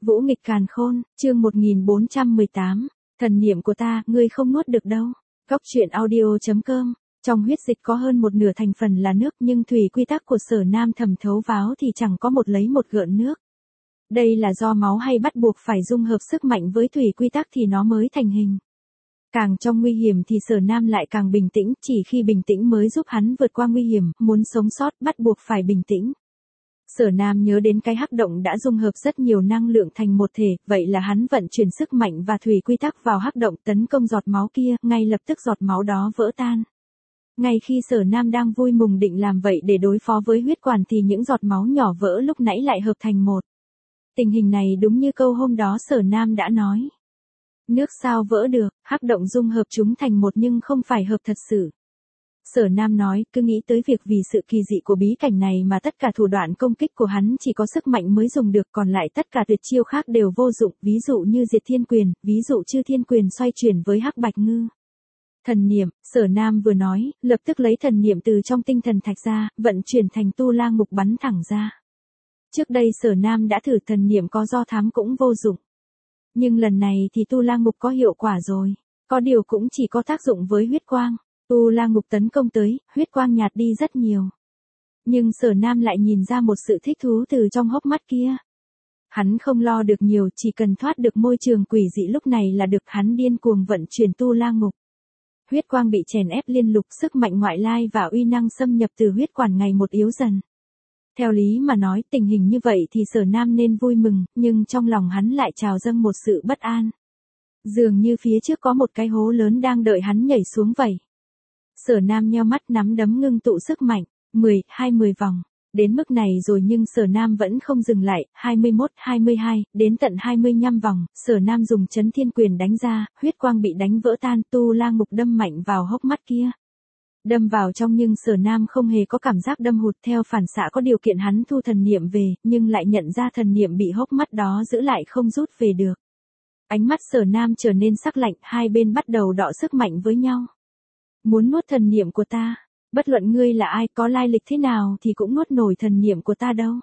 Vũ nghịch càn khôn, chương 1418. Thần niệm của ta, ngươi không nuốt được đâu. Góc truyện audio.com. Trong huyết dịch có hơn một nửa thành phần là nước, nhưng thủy quy tắc của Sở Nam thẩm thấu vào thì chẳng có một lấy một gợn nước. Đây là do máu hay bắt buộc phải dung hợp sức mạnh với thủy quy tắc thì nó mới thành hình. Càng trong nguy hiểm thì Sở Nam lại càng bình tĩnh, chỉ khi bình tĩnh mới giúp hắn vượt qua nguy hiểm, muốn sống sót bắt buộc phải bình tĩnh. Sở Nam nhớ đến cái hắc động đã dung hợp rất nhiều năng lượng thành một thể, vậy là hắn vận chuyển sức mạnh và thủy quy tắc vào hắc động tấn công giọt máu kia, ngay lập tức giọt máu đó vỡ tan. Ngay khi Sở Nam đang vui mừng định làm vậy để đối phó với huyết quản thì những giọt máu nhỏ vỡ lúc nãy lại hợp thành một. Tình hình này đúng như câu hôm đó Sở Nam đã nói. Nước sao vỡ được, hắc động dung hợp chúng thành một nhưng không phải hợp thật sự. Sở Nam nói, cứ nghĩ tới việc vì sự kỳ dị của bí cảnh này mà tất cả thủ đoạn công kích của hắn chỉ có sức mạnh mới dùng được, còn lại tất cả tuyệt chiêu khác đều vô dụng, ví dụ như diệt thiên quyền, ví dụ chư thiên quyền xoay chuyển với hắc bạch ngư. Thần niệm, Sở Nam vừa nói, lập tức lấy thần niệm từ trong tinh thần thạch ra, vận chuyển thành tu la ngục bắn thẳng ra. Trước đây Sở Nam đã thử thần niệm có do thám cũng vô dụng. Nhưng lần này thì tu la ngục có hiệu quả rồi, có điều cũng chỉ có tác dụng với huyết quang. Tu la ngục tấn công tới, huyết quang nhạt đi rất nhiều. Nhưng Sở Nam lại nhìn ra một sự thích thú từ trong hốc mắt kia. Hắn không lo được nhiều, chỉ cần thoát được môi trường quỷ dị lúc này là được. Hắn điên cuồng vận chuyển tu la ngục. Huyết quang bị chèn ép liên lục, sức mạnh ngoại lai và uy năng xâm nhập từ huyết quản ngày một yếu dần. Theo lý mà nói tình hình như vậy thì Sở Nam nên vui mừng, nhưng trong lòng hắn lại trào dâng một sự bất an. Dường như phía trước có một cái hố lớn đang đợi hắn nhảy xuống vậy. Sở Nam nheo mắt nắm đấm ngưng tụ sức mạnh, 10 vòng. Đến mức này rồi nhưng Sở Nam vẫn không dừng lại, 21, 22, đến tận 25 vòng, Sở Nam dùng chấn thiên quyền đánh ra, huyết quang bị đánh vỡ tan, tu la ngục đâm mạnh vào hốc mắt kia. Đâm vào trong nhưng Sở Nam không hề có cảm giác đâm hụt, theo phản xạ có điều kiện hắn thu thần niệm về, nhưng lại nhận ra thần niệm bị hốc mắt đó giữ lại không rút về được. Ánh mắt Sở Nam trở nên sắc lạnh, hai bên bắt đầu đọ sức mạnh với nhau. Muốn nuốt thần niệm của ta, bất luận ngươi là ai, có lai lịch thế nào thì cũng nuốt nổi thần niệm của ta đâu.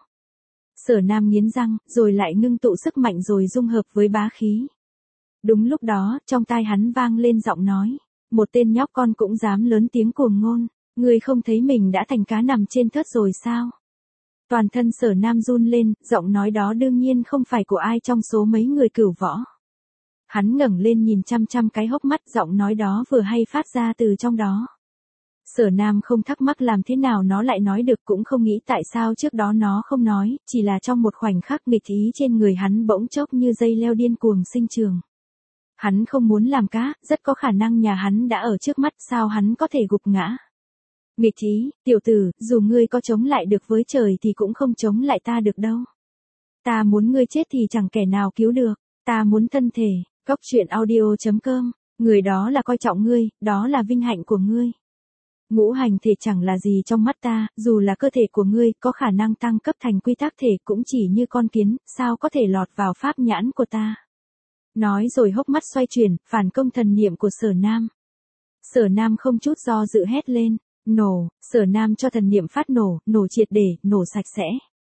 Sở Nam nghiến răng, rồi lại ngưng tụ sức mạnh rồi dung hợp với bá khí. Đúng lúc đó, trong tai hắn vang lên giọng nói, một tên nhóc con cũng dám lớn tiếng cuồng ngôn, ngươi không thấy mình đã thành cá nằm trên thớt rồi sao? Toàn thân Sở Nam run lên, giọng nói đó đương nhiên không phải của ai trong số mấy người cửu võ. Hắn ngẩng lên nhìn chăm chăm cái hốc mắt, giọng nói đó vừa hay phát ra từ trong đó. Sở Nam không thắc mắc làm thế nào nó lại nói được, cũng không nghĩ tại sao trước đó nó không nói, chỉ là trong một khoảnh khắc nghịch ý trên người hắn bỗng chốc như dây leo điên cuồng sinh trường. Hắn không muốn làm cá, rất có khả năng nhà hắn đã ở trước mắt, sao hắn có thể gục ngã. Nghịch ý, tiểu tử, dù ngươi có chống lại được với trời thì cũng không chống lại ta được đâu. Ta muốn ngươi chết thì chẳng kẻ nào cứu được, ta muốn thân thể. Góc truyện audio.com, người đó là coi trọng ngươi, đó là vinh hạnh của ngươi. Ngũ hành thể chẳng là gì trong mắt ta, dù là cơ thể của ngươi có khả năng tăng cấp thành quy tắc thể cũng chỉ như con kiến, sao có thể lọt vào pháp nhãn của ta. Nói rồi hốc mắt xoay chuyển, phản công thần niệm của Sở Nam. Sở Nam không chút do dự hét lên, nổ, Sở Nam cho thần niệm phát nổ, nổ triệt để, nổ sạch sẽ.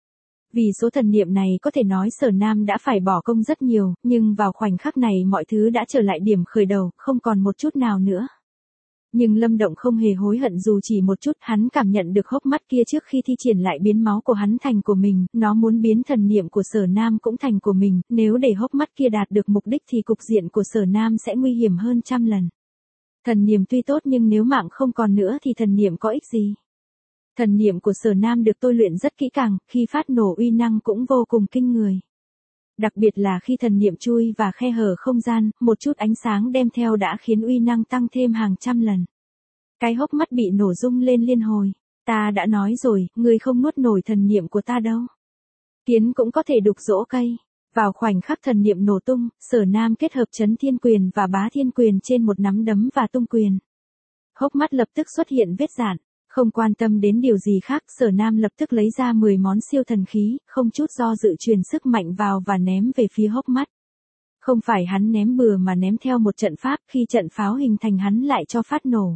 Vì số thần niệm này có thể nói Sở Nam đã phải bỏ công rất nhiều, nhưng vào khoảnh khắc này mọi thứ đã trở lại điểm khởi đầu, không còn một chút nào nữa. Nhưng Lâm Động không hề hối hận dù chỉ một chút, hắn cảm nhận được hốc mắt kia trước khi thi triển lại biến máu của hắn thành của mình, nó muốn biến thần niệm của Sở Nam cũng thành của mình, nếu để hốc mắt kia đạt được mục đích thì cục diện của Sở Nam sẽ nguy hiểm hơn trăm lần. Thần niệm tuy tốt nhưng nếu mạng không còn nữa thì thần niệm có ích gì? Thần niệm của Sở Nam được tôi luyện rất kỹ càng, khi phát nổ uy năng cũng vô cùng kinh người. Đặc biệt là khi thần niệm chui và khe hở không gian, một chút ánh sáng đem theo đã khiến uy năng tăng thêm hàng trăm lần. Cái hốc mắt bị nổ rung lên liên hồi. Ta đã nói rồi, ngươi không nuốt nổi thần niệm của ta đâu. Kiến cũng có thể đục rỗ cây. Vào khoảnh khắc thần niệm nổ tung, Sở Nam kết hợp chấn thiên quyền và bá thiên quyền trên một nắm đấm và tung quyền. Hốc mắt lập tức xuất hiện vết rạn. Không quan tâm đến điều gì khác, Sở Nam lập tức lấy ra 10 món siêu thần khí, không chút do dự truyền sức mạnh vào và ném về phía hốc mắt. Không phải hắn ném bừa mà ném theo một trận pháp, khi trận pháo hình thành hắn lại cho phát nổ.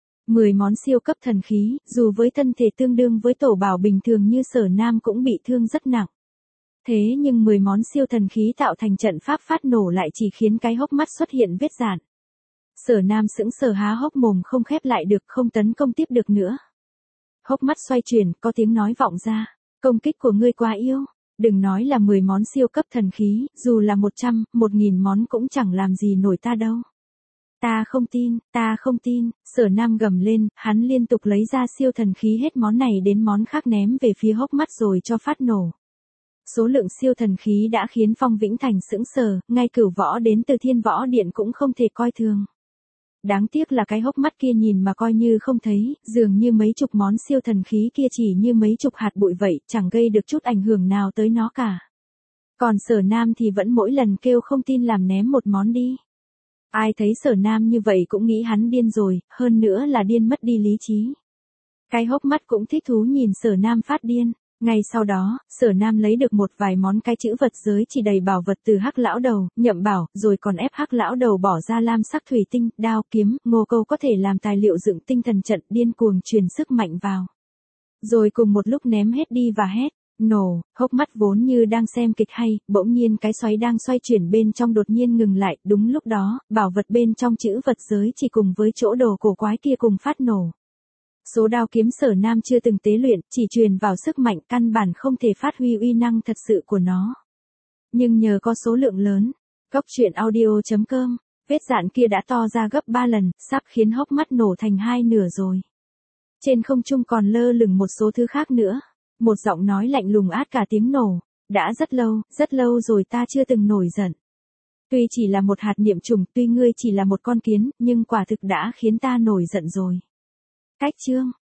10 món siêu cấp thần khí, dù với thân thể tương đương với tổ bảo bình thường như Sở Nam cũng bị thương rất nặng. Thế nhưng 10 món siêu thần khí tạo thành trận pháp phát nổ lại chỉ khiến cái hốc mắt xuất hiện vết rạn. Sở Nam sững sờ há hốc mồm không khép lại được, không tấn công tiếp được nữa. Hốc mắt xoay chuyển, có tiếng nói vọng ra. Công kích của ngươi quá yếu. Đừng nói là 10 món siêu cấp thần khí, dù là 100, 1000 món cũng chẳng làm gì nổi ta đâu. Ta không tin, Sở Nam gầm lên, hắn liên tục lấy ra siêu thần khí hết món này đến món khác ném về phía hốc mắt rồi cho phát nổ. Số lượng siêu thần khí đã khiến Phong Vĩnh Thành sững sờ, ngay Cửu Võ đến từ Thiên Võ Điện cũng không thể coi thường. Đáng tiếc là cái hốc mắt kia nhìn mà coi như không thấy, dường như mấy chục món siêu thần khí kia chỉ như mấy chục hạt bụi vậy, chẳng gây được chút ảnh hưởng nào tới nó cả. Còn Sở Nam thì vẫn mỗi lần kêu không tin làm ném một món đi. Ai thấy Sở Nam như vậy cũng nghĩ hắn điên rồi, hơn nữa là điên mất đi lý trí. Cái hốc mắt cũng thích thú nhìn Sở Nam phát điên. Ngay sau đó, Sở Nam lấy được một vài món cái chữ vật giới chỉ đầy bảo vật từ Hắc lão đầu, Nhậm Bảo, rồi còn ép Hắc lão đầu bỏ ra lam sắc thủy tinh, đao, kiếm, ngô câu có thể làm tài liệu dựng tinh thần trận, điên cuồng truyền sức mạnh vào. Rồi cùng một lúc ném hết đi và hét, nổ, hốc mắt vốn như đang xem kịch hay, bỗng nhiên cái xoáy đang xoay chuyển bên trong đột nhiên ngừng lại, đúng lúc đó, bảo vật bên trong chữ vật giới chỉ cùng với chỗ đồ cổ quái kia cùng phát nổ. Số đao kiếm Sở Nam chưa từng tế luyện, chỉ truyền vào sức mạnh căn bản không thể phát huy uy năng thật sự của nó. Nhưng nhờ có số lượng lớn, Góc truyện audio.com, vết dạn kia đã to ra gấp 3 lần, sắp khiến hốc mắt nổ thành hai nửa rồi. Trên không trung còn lơ lửng một số thứ khác nữa. Một giọng nói lạnh lùng át cả tiếng nổ. Đã rất lâu rồi ta chưa từng nổi giận. Tuy chỉ là một hạt niệm trùng, tuy ngươi chỉ là một con kiến, nhưng quả thực đã khiến ta nổi giận rồi. Cách chương